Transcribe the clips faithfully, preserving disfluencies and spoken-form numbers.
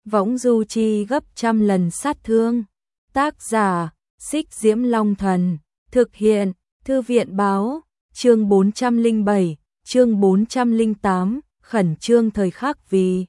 võng du chi gấp trăm lần sát thương. Tác giả, Xích Diễm Long Thần, thực hiện, Thư viện báo, chương bốn trăm lẻ bảy, chương bốn trăm lẻ tám, khẩn trương thời khắc vì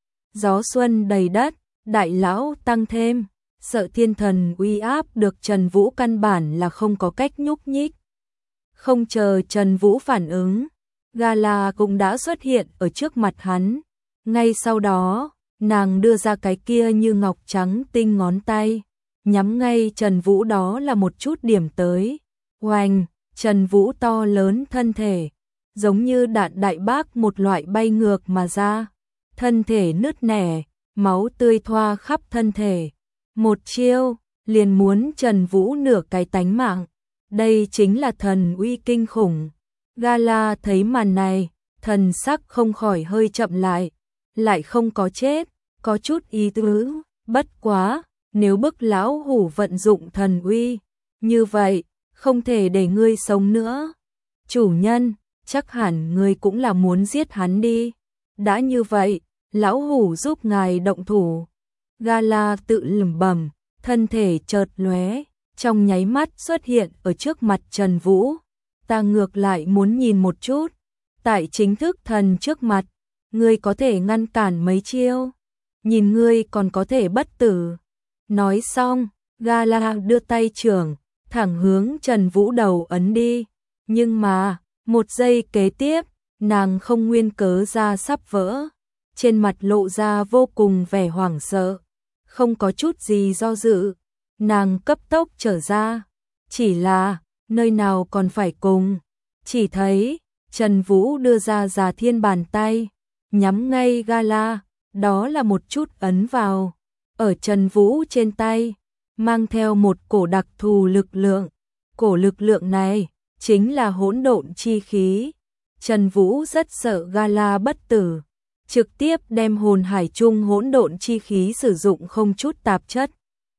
gió xuân đầy đất, đại lão tăng thêm, sợ thiên thần uy áp được Trần Vũ căn bản là không có cách nhúc nhích. Không chờ Trần Vũ phản ứng, Gala cũng đã xuất hiện ở trước mặt hắn. Ngay sau đó, nàng đưa ra cái kia như ngọc trắng tinh ngón tay, nhắm ngay Trần Vũ, đó là một chút điểm tới. Oanh, Trần Vũ to lớn thân thể, giống như đạn đại bác một loại bay ngược mà ra, thân thể nứt nẻ, máu tươi thoa khắp thân thể. Một chiêu, liền muốn Trần Vũ nửa cái tánh mạng. Đây chính là thần uy kinh khủng. Gala thấy màn này, thần sắc không khỏi hơi chậm lại, lại không có chết, có chút ý tứ, bất quá, nếu bức lão hủ vận dụng thần uy, như vậy, không thể để ngươi sống nữa. Chủ nhân, chắc hẳn ngươi cũng là muốn giết hắn đi. Đã như vậy, lão hủ giúp ngài động thủ. Gala tự lẩm bẩm, thân thể chợt lóe, trong nháy mắt xuất hiện ở trước mặt Trần Vũ. Ta ngược lại muốn nhìn một chút, tại chính thức thần trước mặt, ngươi có thể ngăn cản mấy chiêu, nhìn ngươi còn có thể bất tử. Nói xong, Gala đưa tay trưởng, thẳng hướng Trần Vũ đầu ấn đi, nhưng mà, một giây kế tiếp, nàng không nguyên cớ ra sắp vỡ, trên mặt lộ ra vô cùng vẻ hoảng sợ, không có chút gì do dự, nàng cấp tốc trở ra, chỉ là, nơi nào còn phải cùng, chỉ thấy, Trần Vũ đưa ra Già Thiên bàn tay, nhắm ngay Gala, đó là một chút ấn vào, ở Trần Vũ trên tay, mang theo một cổ đặc thù lực lượng, cổ lực lượng này, chính là hỗn độn chi khí. Trần Vũ rất sợ Gala bất tử, trực tiếp đem hồn hải chung hỗn độn chi khí sử dụng không chút tạp chất.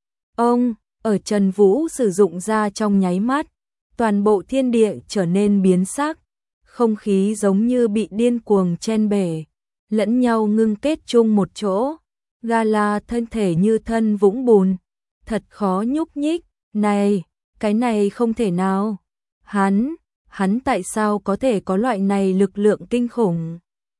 Ông, ở Trần Vũ sử dụng ra trong nháy mắt, toàn bộ thiên địa trở nên biến sắc, không khí giống như bị điên cuồng chen bể, lẫn nhau ngưng kết chung một chỗ. Gala thân thể như thân vũng bùn, thật khó nhúc nhích, này, cái này không thể nào. Hắn, hắn tại sao có thể có loại này lực lượng kinh khủng?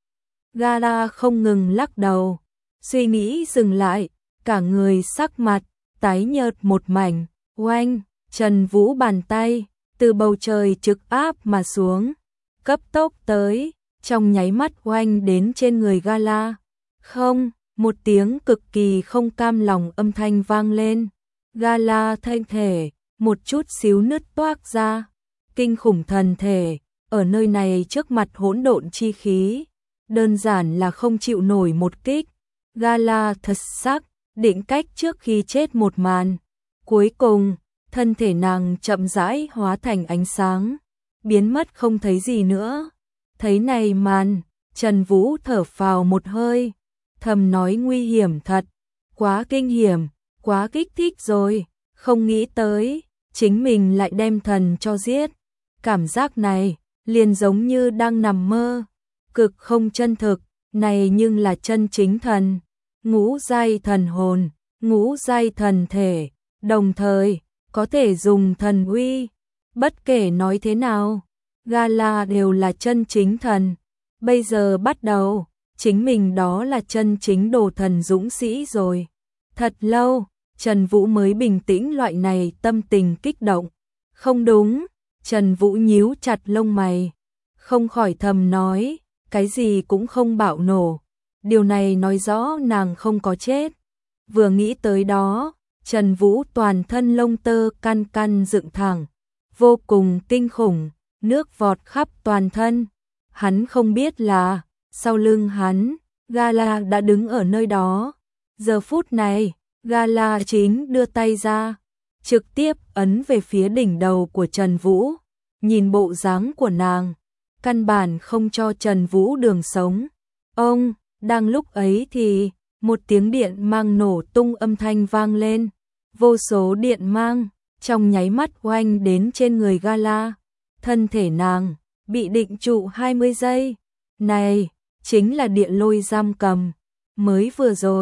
Gala không ngừng lắc đầu, suy nghĩ dừng lại, cả người sắc mặt, tái nhợt một mảnh. Oanh, Trần Vũ bàn tay, từ bầu trời trực áp mà xuống, cấp tốc tới, trong nháy mắt oanh đến trên người Gala. Không, một tiếng cực kỳ không cam lòng âm thanh vang lên, Gala thân thể, một chút xíu nứt toác ra, kinh khủng thần thể, ở nơi này trước mặt hỗn độn chi khí, đơn giản là không chịu nổi một kích. Gala thật sắc, định cách trước khi chết một màn. Cuối cùng, thân thể nàng chậm rãi hóa thành ánh sáng, biến mất không thấy gì nữa. Thấy này màn, Trần Vũ thở phào một hơi, thầm nói nguy hiểm thật, quá kinh hiểm, quá kích thích rồi, không nghĩ tới, chính mình lại đem thần cho giết. Cảm giác này, liền giống như đang nằm mơ, cực không chân thực, này nhưng là chân chính thần, ngũ giai thần hồn, ngũ giai thần thể, đồng thời, có thể dùng thần uy. Bất kể nói thế nào, Gala đều là chân chính thần, bây giờ bắt đầu, chính mình đó là chân chính đồ thần dũng sĩ rồi. Thật lâu, Trần Vũ mới bình tĩnh loại này tâm tình kích động. Không đúng, Trần Vũ nhíu chặt lông mày, không khỏi thầm nói, cái gì cũng không bạo nổ. Điều này nói rõ nàng không có chết. Vừa nghĩ tới đó, Trần Vũ toàn thân lông tơ căn căn dựng thẳng, vô cùng kinh khủng, nước vọt khắp toàn thân. Hắn không biết là, sau lưng hắn, Gala đã đứng ở nơi đó. Giờ phút này, Gala chính đưa tay ra, trực tiếp ấn về phía đỉnh đầu của Trần Vũ. Nhìn bộ dáng của nàng, căn bản không cho Trần Vũ đường sống. Ông, đang lúc ấy thì, một tiếng điện mang nổ tung âm thanh vang lên. Vô số điện mang, trong nháy mắt oanh đến trên người Gala. Thân thể nàng, bị định trụ hai mươi giây. Này, chính là địa lôi giam cầm. Mới vừa rồi,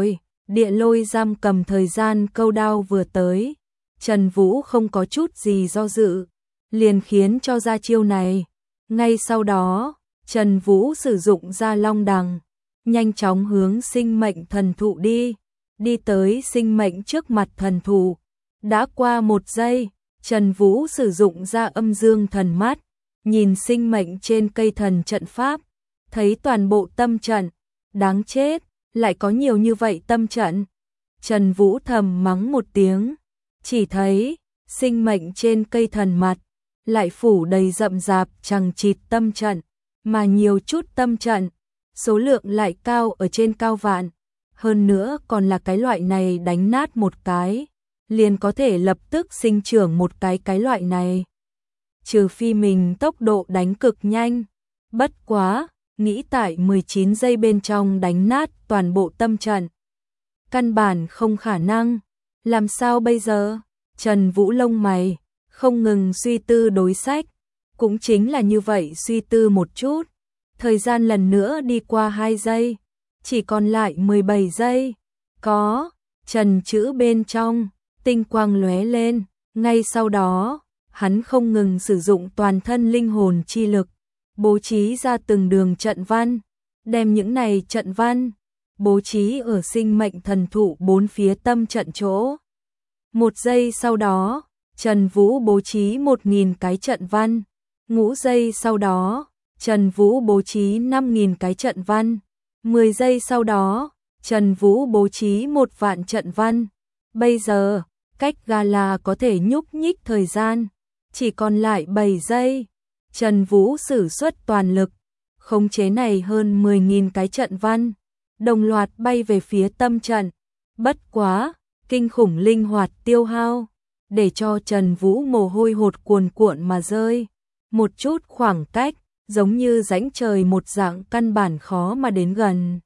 Địa lôi giam cầm thời gian câu đao vừa tới, Trần Vũ không có chút gì do dự, liền khiến cho ra chiêu này. Ngay sau đó, Trần Vũ sử dụng ra long đằng, nhanh chóng hướng sinh mệnh thần thụ đi, đi tới sinh mệnh trước mặt thần thụ. Đã qua một giây, Trần Vũ sử dụng ra âm dương thần mắt, nhìn sinh mệnh trên cây thần trận pháp, thấy toàn bộ tâm trận, đáng chết, lại có nhiều như vậy tâm trận. Trần Vũ thầm mắng một tiếng, chỉ thấy sinh mệnh trên cây thần mặt lại phủ đầy rậm rạp chằng chịt tâm trận, mà nhiều chút tâm trận, số lượng lại cao ở trên cao vạn, hơn nữa còn là cái loại này đánh nát một cái, liền có thể lập tức sinh trưởng một cái cái loại này. Trừ phi mình tốc độ đánh cực nhanh, bất quá, nghĩ tại mười chín giây bên trong đánh nát toàn bộ tâm trận. Căn bản không khả năng, làm sao bây giờ? Trần Vũ lông mày, không ngừng suy tư đối sách, cũng chính là như vậy suy tư một chút. Thời gian lần nữa đi qua hai giây, chỉ còn lại mười bảy giây. Có, Trần chữ bên trong, tinh quang lóe lên, ngay sau đó, hắn không ngừng sử dụng toàn thân linh hồn chi lực, bố trí ra từng đường trận văn, đem những này trận văn bố trí ở sinh mệnh thần thụ bốn phía tâm trận chỗ. Một giây sau đó, Trần Vũ bố trí một nghìn cái trận văn, ngũ giây sau đó, Trần Vũ bố trí năm nghìn cái trận văn, mười giây sau đó, Trần Vũ bố trí một vạn trận văn. Bây giờ, cách Gala có thể nhúc nhích thời gian, chỉ còn lại bảy giây. Trần Vũ sử xuất toàn lực, khống chế này hơn mười nghìn cái trận văn, đồng loạt bay về phía tâm trận. Bất quá, kinh khủng linh hoạt tiêu hao, để cho Trần Vũ mồ hôi hột cuồn cuộn mà rơi. Một chút khoảng cách, giống như rãnh trời một dạng căn bản khó mà đến gần.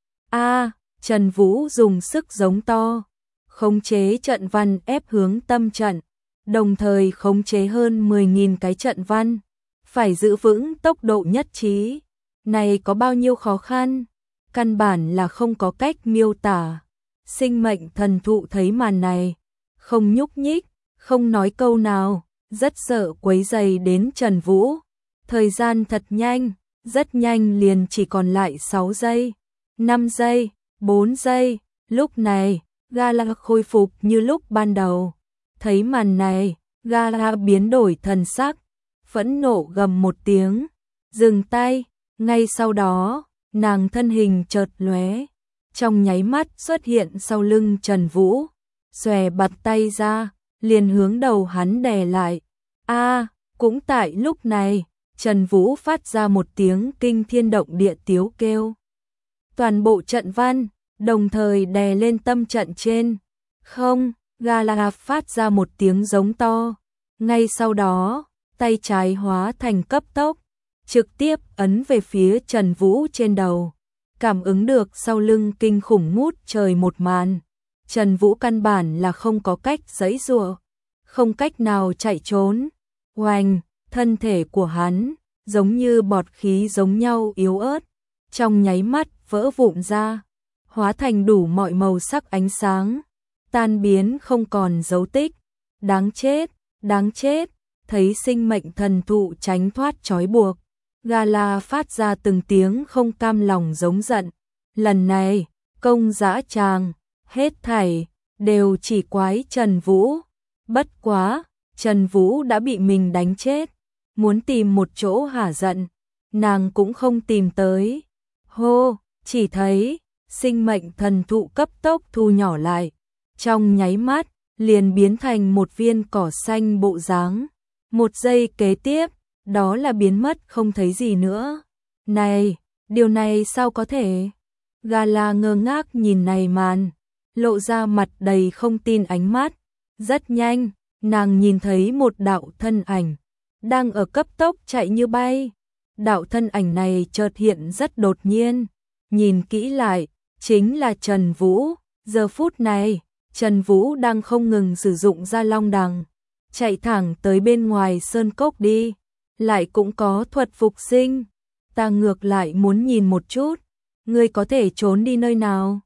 A, Trần Vũ dùng sức giống to, khống chế trận văn ép hướng tâm trận, đồng thời khống chế hơn mười nghìn cái trận văn, phải giữ vững tốc độ nhất trí. Này có bao nhiêu khó khăn, căn bản là không có cách miêu tả. Sinh mệnh thần thụ thấy màn này, không nhúc nhích, không nói câu nào, rất sợ quấy rầy đến Trần Vũ. Thời gian thật nhanh, rất nhanh liền chỉ còn lại sáu giây, năm giây, bốn giây. Lúc này, Gala khôi phục như lúc ban đầu. Thấy màn này, Gala biến đổi thần sắc, phẫn nộ gầm một tiếng, dừng tay. Ngay sau đó, nàng thân hình chợt lóe, trong nháy mắt xuất hiện sau lưng Trần Vũ, xòe bạt tay ra, liền hướng đầu hắn đè lại. A, cũng tại lúc này, Trần Vũ phát ra một tiếng kinh thiên động địa tiếu kêu. Toàn bộ trận văn đồng thời đè lên tâm trận trên. Không, Gala phát ra một tiếng giống to. Ngay sau đó, tay trái hóa thành cấp tốc, trực tiếp ấn về phía Trần Vũ trên đầu. Cảm ứng được sau lưng kinh khủng ngút trời một màn, Trần Vũ căn bản là không có cách giãy giụa, không cách nào chạy trốn. Oanh, thân thể của hắn giống như bọt khí giống nhau yếu ớt, trong nháy mắt vỡ vụn ra, hóa thành đủ mọi màu sắc ánh sáng, tan biến không còn dấu tích. Đáng chết, đáng chết. Thấy sinh mệnh thần thụ tránh thoát trói buộc, Gala phát ra từng tiếng không cam lòng giống giận. Lần này, công dã tràng, hết thảy đều chỉ quái Trần Vũ. Bất quá, Trần Vũ đã bị mình đánh chết, muốn tìm một chỗ hả giận, nàng cũng không tìm tới. Hô, chỉ thấy sinh mệnh thần thụ cấp tốc thu nhỏ lại, trong nháy mắt liền biến thành một viên cỏ xanh bộ dáng. Một giây kế tiếp, đó là biến mất không thấy gì nữa. Này, điều này sao có thể? Gala ngơ ngác nhìn này màn, lộ ra mặt đầy không tin ánh mắt. Rất nhanh, nàng nhìn thấy một đạo thân ảnh, đang ở cấp tốc chạy như bay. Đạo thân ảnh này chợt hiện rất đột nhiên, nhìn kỹ lại, chính là Trần Vũ. Giờ phút này, Trần Vũ đang không ngừng sử dụng ra long đằng, chạy thẳng tới bên ngoài sơn cốc đi, lại cũng có thuật phục sinh. Ta ngược lại muốn nhìn một chút, ngươi có thể trốn đi nơi nào?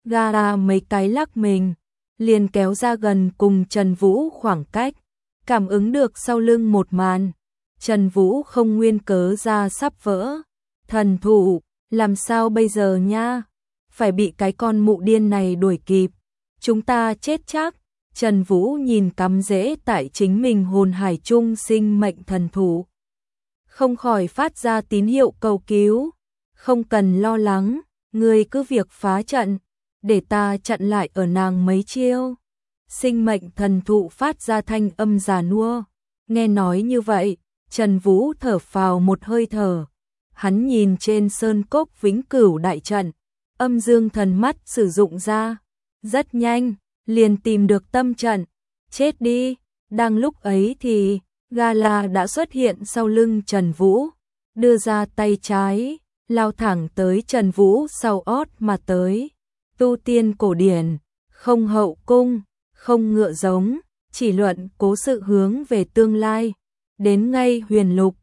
Gara mấy cái lắc mình, liền kéo ra gần cùng Trần Vũ khoảng cách, cảm ứng được sau lưng một màn. Trần Vũ không nguyên cớ ra sắp vỡ. Thần thụ, làm sao bây giờ nha? Phải bị cái con mụ điên này đuổi kịp. Chúng ta chết chắc. Trần Vũ nhìn cắm rễ tại chính mình hồn hải trung sinh mệnh thần thụ. Không khỏi phát ra tín hiệu cầu cứu. Không cần lo lắng, ngươi cứ việc phá trận, để ta chặn lại ở nàng mấy chiêu. Sinh mệnh thần thụ phát ra thanh âm già nua. Nghe nói như vậy, Trần Vũ thở phào một hơi thở. Hắn nhìn trên sơn cốc vĩnh cửu đại trận, âm dương thần mắt sử dụng ra. Rất nhanh, liền tìm được tâm trận. Chết đi, đang lúc ấy thì Gala đã xuất hiện sau lưng Trần Vũ, đưa ra tay trái, lao thẳng tới Trần Vũ sau ót mà tới. Tu tiên cổ điển, không hậu cung, không ngựa giống, chỉ luận cố sự hướng về tương lai. Đến ngay huyền lục,